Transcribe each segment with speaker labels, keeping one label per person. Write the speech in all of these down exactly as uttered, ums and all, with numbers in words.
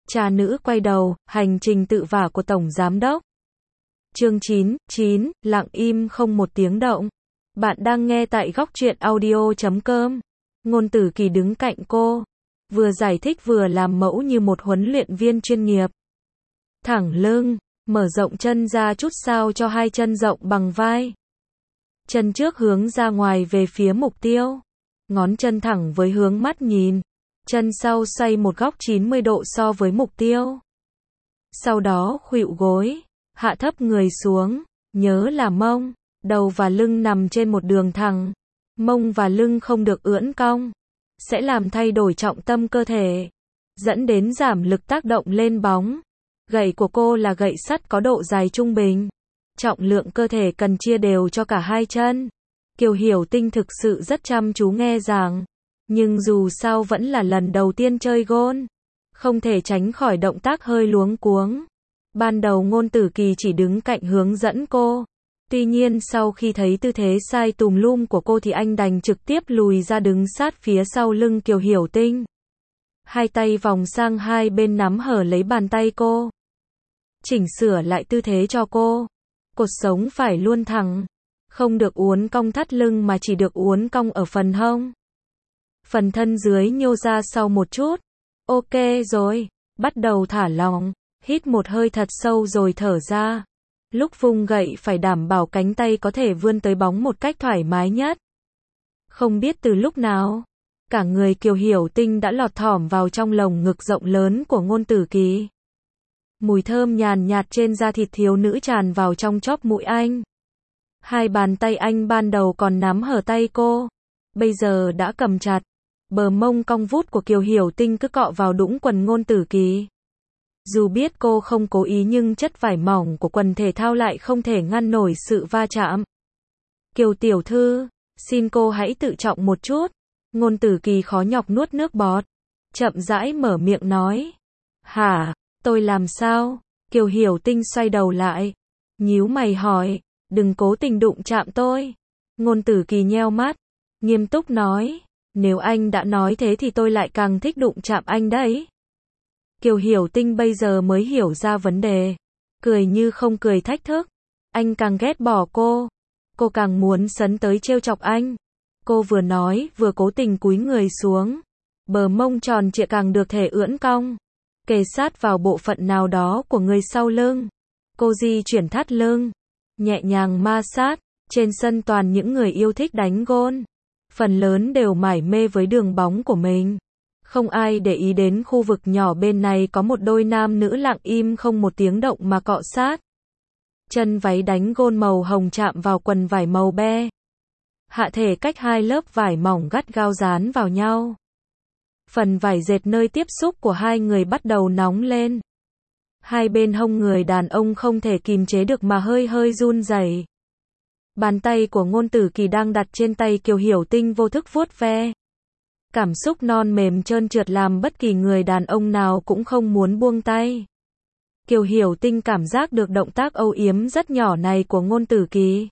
Speaker 1: Cha nữ quay đầu, hành trình tự vả của Tổng Giám Đốc. Chương chín, chín, lặng im không một tiếng động. Bạn đang nghe tại góc truyện audio chấm com. Ngôn Tử Kỳ đứng cạnh cô, vừa giải thích vừa làm mẫu như một huấn luyện viên chuyên nghiệp. Thẳng lưng, mở rộng chân ra chút sao cho hai chân rộng bằng vai. Chân trước hướng ra ngoài về phía mục tiêu. Ngón chân thẳng với hướng mắt nhìn. Chân sau xoay một góc chín mươi độ so với mục tiêu. Sau đó khuỵu gối, hạ thấp người xuống, nhớ là mông, đầu và lưng nằm trên một đường thẳng. Mông và lưng không được ưỡn cong, sẽ làm thay đổi trọng tâm cơ thể, dẫn đến giảm lực tác động lên bóng. Gậy của cô là gậy sắt có độ dài trung bình. Trọng lượng cơ thể cần chia đều cho cả hai chân. Kiều Hiểu Tinh thực sự rất chăm chú nghe giảng, nhưng dù sao vẫn là lần đầu tiên chơi gôn, không thể tránh khỏi động tác hơi luống cuống. Ban đầu Ngôn Tử Kỳ chỉ đứng cạnh hướng dẫn cô. Tuy nhiên sau khi thấy tư thế sai tùm lum của cô thì anh đành trực tiếp lùi ra đứng sát phía sau lưng Kiều Hiểu Tinh. Hai tay vòng sang hai bên nắm hở lấy bàn tay cô. Chỉnh sửa lại tư thế cho cô. Cột sống phải luôn thẳng. Không được uốn cong thắt lưng mà chỉ được uốn cong ở phần hông. Phần thân dưới nhô ra sau một chút. Ok rồi, bắt đầu thả lỏng. Hít một hơi thật sâu rồi thở ra. Lúc vung gậy phải đảm bảo cánh tay có thể vươn tới bóng một cách thoải mái nhất. Không biết từ lúc nào, cả người Kiều Hiểu Tinh đã lọt thỏm vào trong lồng ngực rộng lớn của Ngôn Tử Kỳ. Mùi thơm nhàn nhạt trên da thịt thiếu nữ tràn vào trong chóp mũi anh. Hai bàn tay anh ban đầu còn nắm hở tay cô, bây giờ đã cầm chặt. Bờ mông cong vút của Kiều Hiểu Tinh cứ cọ vào đũng quần Ngôn Tử Kỳ. Dù biết cô không cố ý nhưng chất vải mỏng của quần thể thao lại không thể ngăn nổi sự va chạm. Kiều tiểu thư, xin cô hãy tự trọng một chút. Ngôn Tử Kỳ khó nhọc nuốt nước bọt, chậm rãi mở miệng nói. Hả, tôi làm sao? Kiều Hiểu Tinh xoay đầu lại, nhíu mày hỏi, đừng cố tình đụng chạm tôi. Ngôn Tử Kỳ nheo mắt, nghiêm túc nói, nếu anh đã nói thế thì tôi lại càng thích đụng chạm anh đấy. Kiều Hiểu Tinh bây giờ mới hiểu ra vấn đề, cười như không cười thách thức. Anh càng ghét bỏ cô, cô càng muốn sấn tới trêu chọc anh. Cô vừa nói vừa cố tình cúi người xuống, bờ mông tròn trịa càng được thể ưỡn cong, kề sát vào bộ phận nào đó của người sau lưng. Cô di chuyển thắt lưng, nhẹ nhàng ma sát. Trên sân toàn những người yêu thích đánh gôn, phần lớn đều mải mê với đường bóng của mình. Không ai để ý đến khu vực nhỏ bên này có một đôi nam nữ lặng im không một tiếng động mà cọ sát. Chân váy đánh gôn màu hồng chạm vào quần vải màu be. Hạ thể cách hai lớp vải mỏng gắt gao dán vào nhau. Phần vải dệt nơi tiếp xúc của hai người bắt đầu nóng lên. Hai bên hông người đàn ông không thể kìm chế được mà hơi hơi run rẩy. Bàn tay của Ngôn Tử Kỳ đang đặt trên tay Kiều Hiểu Tinh vô thức vuốt ve. Cảm xúc non mềm trơn trượt làm bất kỳ người đàn ông nào cũng không muốn buông tay. Kiều Hiểu Tinh cảm giác được động tác âu yếm rất nhỏ này của Ngôn Tử Kỳ.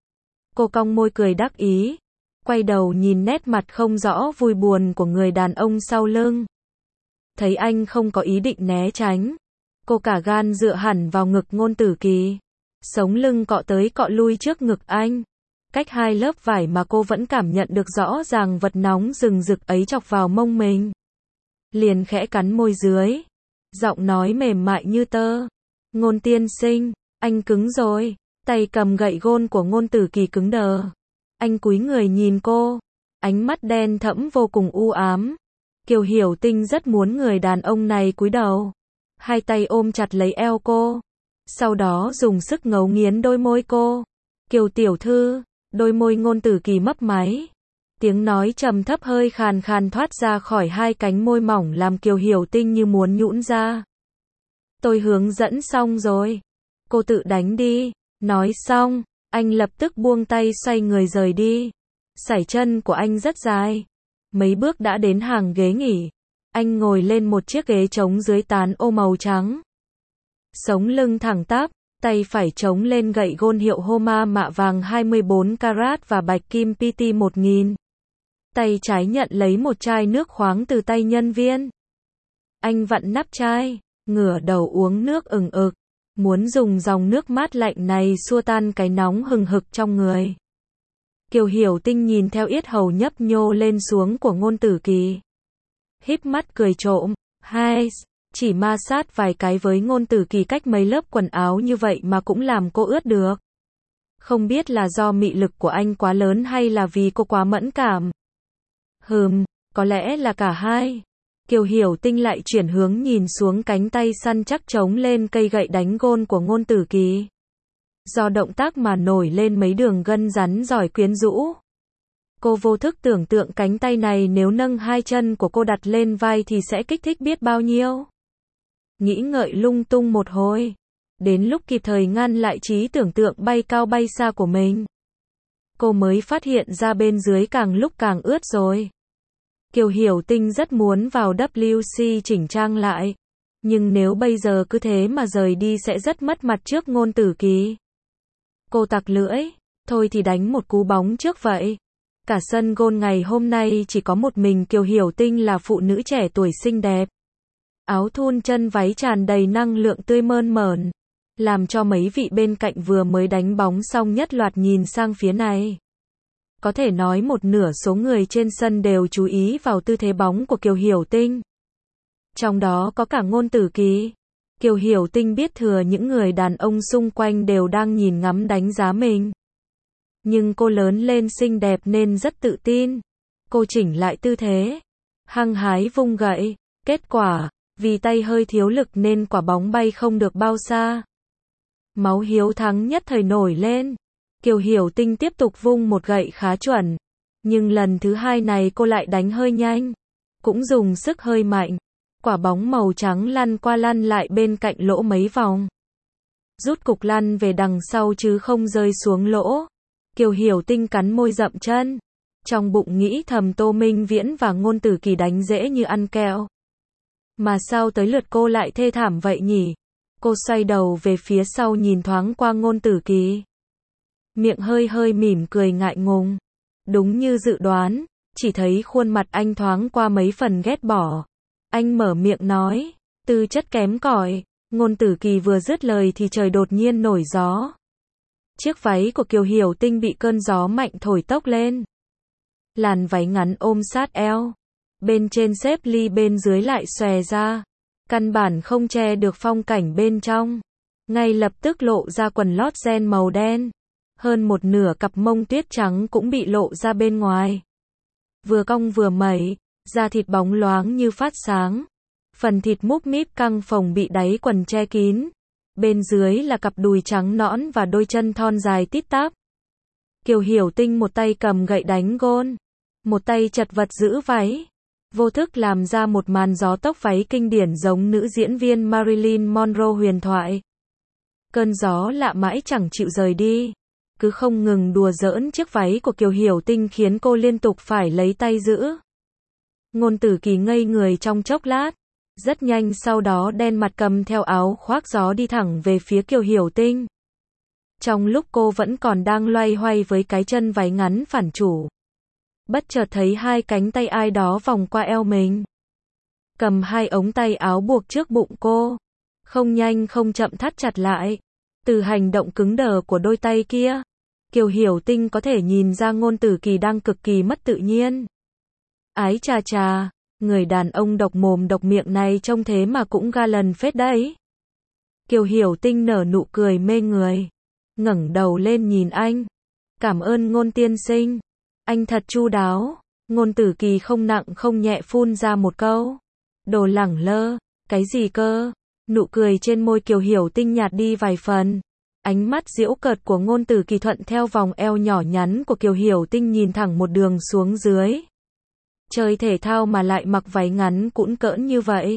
Speaker 1: Cô cong môi cười đắc ý, quay đầu nhìn nét mặt không rõ vui buồn của người đàn ông sau lưng. Thấy anh không có ý định né tránh, cô cả gan dựa hẳn vào ngực Ngôn Tử Kỳ, sống lưng cọ tới cọ lui trước ngực anh. Cách hai lớp vải mà cô vẫn cảm nhận được rõ ràng vật nóng rừng rực ấy chọc vào mông mình. Liền khẽ cắn môi dưới, giọng nói mềm mại như tơ. Ngôn tiên sinh, anh cứng rồi. Tay cầm gậy gôn của Ngôn Tử Kỳ cứng đờ. Anh cúi người nhìn cô, ánh mắt đen thẫm vô cùng u ám. Kiều Hiểu Tinh rất muốn người đàn ông này cúi đầu, hai tay ôm chặt lấy eo cô, sau đó dùng sức ngấu nghiến đôi môi cô. Kiều tiểu thư. Đôi môi Ngôn Tử Kỳ mấp máy, tiếng nói trầm thấp hơi khàn khàn thoát ra khỏi hai cánh môi mỏng làm Kiều Hiểu Tinh như muốn nhũn ra. Tôi hướng dẫn xong rồi, cô tự đánh đi. Nói xong, anh lập tức buông tay xoay người rời đi. Sải chân của anh rất dài, mấy bước đã đến hàng ghế nghỉ. Anh ngồi lên một chiếc ghế trống dưới tán ô màu trắng, sống lưng thẳng tắp. Tay phải chống lên gậy gôn hiệu Homa mạ vàng hai mươi bốn carat và bạch kim pê tê một nghìn. Tay trái nhận lấy một chai nước khoáng từ tay nhân viên. Anh vặn nắp chai, ngửa đầu uống nước ừng ực, muốn dùng dòng nước mát lạnh này xua tan cái nóng hừng hực trong người. Kiều Hiểu Tinh nhìn theo yết hầu nhấp nhô lên xuống của Ngôn Tử Kỳ. Híp mắt cười trộm, hai, chỉ ma sát vài cái với Ngôn Tử Kỳ cách mấy lớp quần áo như vậy mà cũng làm cô ướt được. Không biết là do mị lực của anh quá lớn hay là vì cô quá mẫn cảm. Hừm, có lẽ là cả hai. Kiều Hiểu Tinh lại chuyển hướng nhìn xuống cánh tay săn chắc chống lên cây gậy đánh gôn của Ngôn Tử Kỳ. Do động tác mà nổi lên mấy đường gân rắn giỏi quyến rũ. Cô vô thức tưởng tượng cánh tay này nếu nâng hai chân của cô đặt lên vai thì sẽ kích thích biết bao nhiêu. Nghĩ ngợi lung tung một hồi. Đến lúc kịp thời ngăn lại trí tưởng tượng bay cao bay xa của mình. Cô mới phát hiện ra bên dưới càng lúc càng ướt rồi. Kiều Hiểu Tinh rất muốn vào W C chỉnh trang lại. Nhưng nếu bây giờ cứ thế mà rời đi sẽ rất mất mặt trước Ngôn Tử Kỳ. Cô tặc lưỡi, thôi thì đánh một cú bóng trước vậy. Cả sân gôn ngày hôm nay chỉ có một mình Kiều Hiểu Tinh là phụ nữ trẻ tuổi xinh đẹp. Áo thun chân váy tràn đầy năng lượng tươi mơn mởn, làm cho mấy vị bên cạnh vừa mới đánh bóng xong nhất loạt nhìn sang phía này. Có thể nói một nửa số người trên sân đều chú ý vào tư thế bóng của Kiều Hiểu Tinh. Trong đó có cả Ngôn Tử Kỳ. Kiều Hiểu Tinh biết thừa những người đàn ông xung quanh đều đang nhìn ngắm đánh giá mình. Nhưng cô lớn lên xinh đẹp nên rất tự tin. Cô chỉnh lại tư thế, hăng hái vung gậy. Kết quả, vì tay hơi thiếu lực nên quả bóng bay không được bao xa. Máu hiếu thắng nhất thời nổi lên. Kiều Hiểu Tinh tiếp tục vung một gậy khá chuẩn. Nhưng lần thứ hai này cô lại đánh hơi nhanh. Cũng dùng sức hơi mạnh. Quả bóng màu trắng lăn qua lăn lại bên cạnh lỗ mấy vòng. Rút cục lăn về đằng sau chứ không rơi xuống lỗ. Kiều Hiểu Tinh cắn môi dậm chân. Trong bụng nghĩ thầm Tô Minh Viễn và Ngôn Tử Kỳ đánh dễ như ăn kẹo. Mà sao tới lượt cô lại thê thảm vậy nhỉ? Cô xoay đầu về phía sau nhìn thoáng qua Ngôn Tử Kỳ. Miệng hơi hơi mỉm cười ngại ngùng. Đúng như dự đoán, chỉ thấy khuôn mặt anh thoáng qua mấy phần ghét bỏ. Anh mở miệng nói, tư chất kém cỏi. Ngôn Tử Kỳ vừa dứt lời thì trời đột nhiên nổi gió. Chiếc váy của Kiều Hiểu Tinh bị cơn gió mạnh thổi tốc lên. Làn váy ngắn ôm sát eo. Bên trên xếp ly bên dưới lại xòe ra. Căn bản không che được phong cảnh bên trong. Ngay lập tức lộ ra quần lót ren màu đen. Hơn một nửa cặp mông tuyết trắng cũng bị lộ ra bên ngoài. Vừa cong vừa mẩy, da thịt bóng loáng như phát sáng. Phần thịt múp míp căng phồng bị đáy quần che kín. Bên dưới là cặp đùi trắng nõn và đôi chân thon dài tít tắp. Kiều Hiểu Tinh một tay cầm gậy đánh gôn, một tay chật vật giữ váy. Vô thức làm ra một màn gió tóc váy kinh điển giống nữ diễn viên Marilyn Monroe huyền thoại. Cơn gió lạ mãi chẳng chịu rời đi. Cứ không ngừng đùa giỡn chiếc váy của Kiều Hiểu Tinh khiến cô liên tục phải lấy tay giữ. Ngôn Tử Kỳ ngây người trong chốc lát. Rất nhanh sau đó đen mặt cầm theo áo khoác gió đi thẳng về phía Kiều Hiểu Tinh. Trong lúc cô vẫn còn đang loay hoay với cái chân váy ngắn phản chủ. Bất chợt thấy hai cánh tay ai đó vòng qua eo mình. Cầm hai ống tay áo buộc trước bụng cô. Không nhanh không chậm thắt chặt lại. Từ hành động cứng đờ của đôi tay kia, Kiều Hiểu Tinh có thể nhìn ra Ngôn Tử Kỳ đang cực kỳ mất tự nhiên. Ái chà chà, người đàn ông độc mồm độc miệng này trông thế mà cũng ga lần phết đấy. Kiều Hiểu Tinh nở nụ cười mê người. Ngẩng đầu lên nhìn anh. Cảm ơn Ngôn tiên sinh. Anh thật chu đáo. Ngôn Tử Kỳ không nặng không nhẹ phun ra một câu. Đồ lẳng lơ. Cái gì cơ? Nụ cười trên môi Kiều Hiểu Tinh nhạt đi vài phần. Ánh mắt giễu cợt của Ngôn Tử Kỳ thuận theo vòng eo nhỏ nhắn của Kiều Hiểu Tinh nhìn thẳng một đường xuống dưới. Chơi thể thao mà lại mặc váy ngắn cũn cỡn như vậy.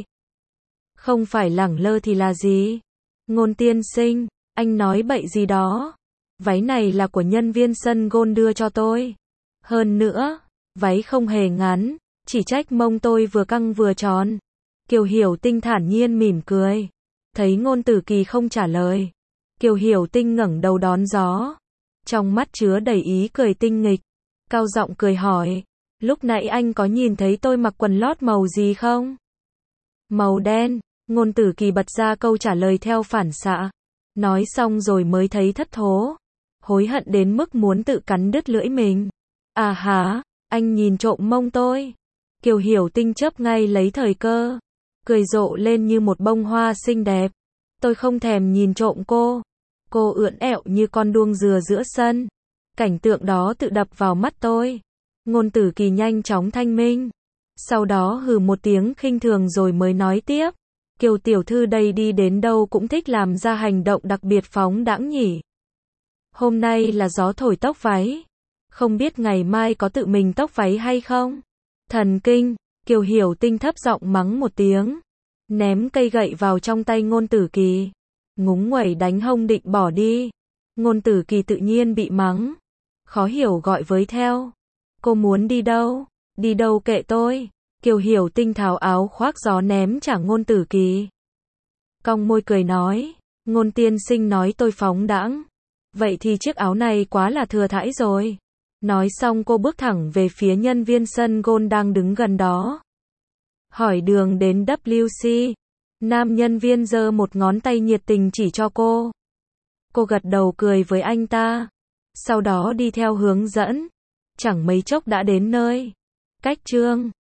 Speaker 1: Không phải lẳng lơ thì là gì? Ngôn tiên sinh, anh nói bậy gì đó. Váy này là của nhân viên sân gôn đưa cho tôi. Hơn nữa, váy không hề ngắn, chỉ trách mông tôi vừa căng vừa tròn. Kiều Hiểu Tinh thản nhiên mỉm cười. Thấy Ngôn Tử Kỳ không trả lời. Kiều Hiểu Tinh ngẩng đầu đón gió. Trong mắt chứa đầy ý cười tinh nghịch. Cao giọng cười hỏi. Lúc nãy anh có nhìn thấy tôi mặc quần lót màu gì không? Màu đen. Ngôn Tử Kỳ bật ra câu trả lời theo phản xạ. Nói xong rồi mới thấy thất thố. Hối hận đến mức muốn tự cắn đứt lưỡi mình. À hả, anh nhìn trộm mông tôi. Kiều Hiểu Tinh chớp ngay lấy thời cơ. Cười rộ lên như một bông hoa xinh đẹp. Tôi không thèm nhìn trộm cô. Cô ưỡn ẹo như con đuông dừa giữa sân. Cảnh tượng đó tự đập vào mắt tôi. Ngôn Tử Kỳ nhanh chóng thanh minh. Sau đó hừ một tiếng khinh thường rồi mới nói tiếp. Kiều tiểu thư đây đi đến đâu cũng thích làm ra hành động đặc biệt phóng đãng nhỉ. Hôm nay là gió thổi tóc váy. Không biết ngày mai có tự mình tóc váy hay không? Thần kinh, Kiều Hiểu Tinh thấp giọng mắng một tiếng. Ném cây gậy vào trong tay Ngôn Tử Kỳ. Ngúng nguẩy đánh hông định bỏ đi. Ngôn Tử Kỳ tự nhiên bị mắng. Khó hiểu gọi với theo. Cô muốn đi đâu? Đi đâu kệ tôi. Kiều Hiểu Tinh tháo áo khoác gió ném trả Ngôn Tử Kỳ. Cong môi cười nói. Ngôn tiên sinh nói tôi phóng đãng. Vậy thì chiếc áo này quá là thừa thãi rồi. Nói xong cô bước thẳng về phía nhân viên sân golf đang đứng gần đó. Hỏi đường đến W C. Nam nhân viên giơ một ngón tay nhiệt tình chỉ cho cô. Cô gật đầu cười với anh ta. Sau đó đi theo hướng dẫn. Chẳng mấy chốc đã đến nơi. Cách chương